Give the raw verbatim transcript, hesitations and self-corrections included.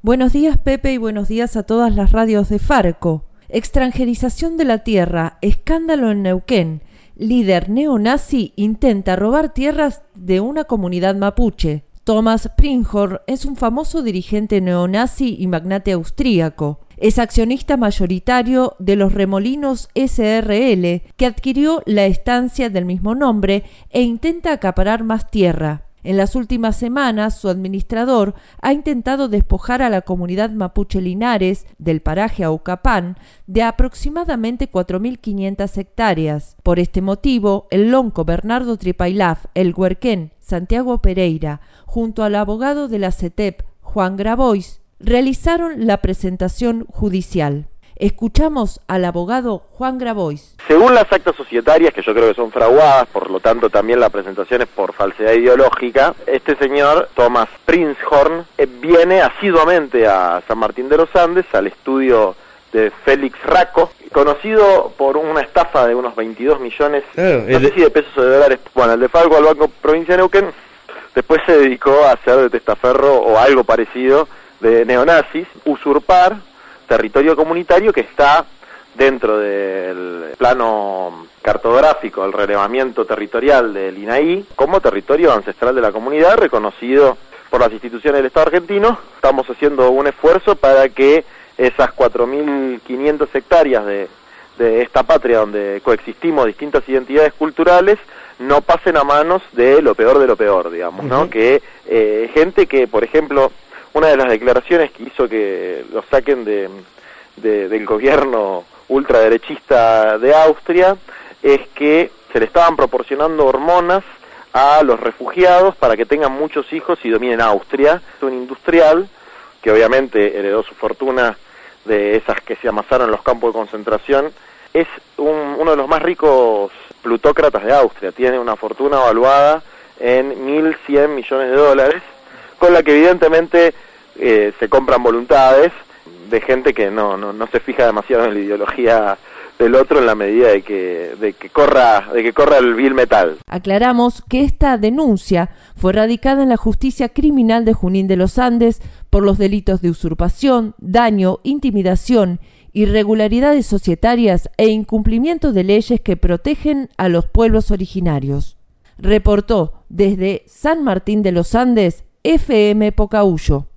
Buenos días, Pepe, y buenos días a todas las radios de Farco. Extranjerización de la tierra, escándalo en Neuquén. Líder neonazi intenta robar tierras de una comunidad mapuche. Thomas Pringhorn es un famoso dirigente neonazi y magnate austríaco. Es accionista mayoritario de los Remolinos S R L, que adquirió la estancia del mismo nombre e intenta acaparar más tierra. En las últimas semanas, su administrador ha intentado despojar a la comunidad mapuche Linares, del paraje Aucapán, de aproximadamente cuatro mil quinientas hectáreas. Por este motivo, el lonco Bernardo Tripailaf, el huerquén Santiago Pereira, junto al abogado de la CETEP, Juan Grabois, realizaron la presentación judicial. Escuchamos al abogado Juan Grabois. Según las actas societarias, que yo creo que son fraguadas, por lo tanto también la presentación es por falsedad ideológica, este señor, Thomas Pringhorn, eh, viene asiduamente a San Martín de los Andes, al estudio de Félix Raco, conocido por una estafa de unos veintidós millones, claro, no sé de... si de pesos o de dólares, bueno, el de Farco al Banco Provincia de Neuquén. Después se dedicó a hacer de testaferro o algo parecido de neonazis, usurpar territorio comunitario que está dentro del plano cartográfico, el relevamiento territorial del I N A I, como territorio ancestral de la comunidad, reconocido por las instituciones del Estado argentino. Estamos haciendo un esfuerzo para que esas cuatro mil quinientas hectáreas de, de esta patria donde coexistimos distintas identidades culturales no pasen a manos de lo peor de lo peor, digamos, ¿no? Uh-huh. Que eh, gente que, por ejemplo, una de las declaraciones que hizo que lo saquen de, de, del gobierno ultraderechista de Austria es que se le estaban proporcionando hormonas a los refugiados para que tengan muchos hijos y dominen Austria. Un industrial que obviamente heredó su fortuna de esas que se amasaron en los campos de concentración, es un, uno de los más ricos plutócratas de Austria. Tiene una fortuna evaluada en mil cien millones de dólares, con la que evidentemente eh, se compran voluntades de gente que no, no, no se fija demasiado en la ideología del otro en la medida de que, de que corra, de que corra el vil metal. Aclaramos que esta denuncia fue radicada en la Justicia Criminal de Junín de los Andes por los delitos de usurpación, daño, intimidación, irregularidades societarias e incumplimiento de leyes que protegen a los pueblos originarios. Reportó desde San Martín de los Andes F M Pocahuyo.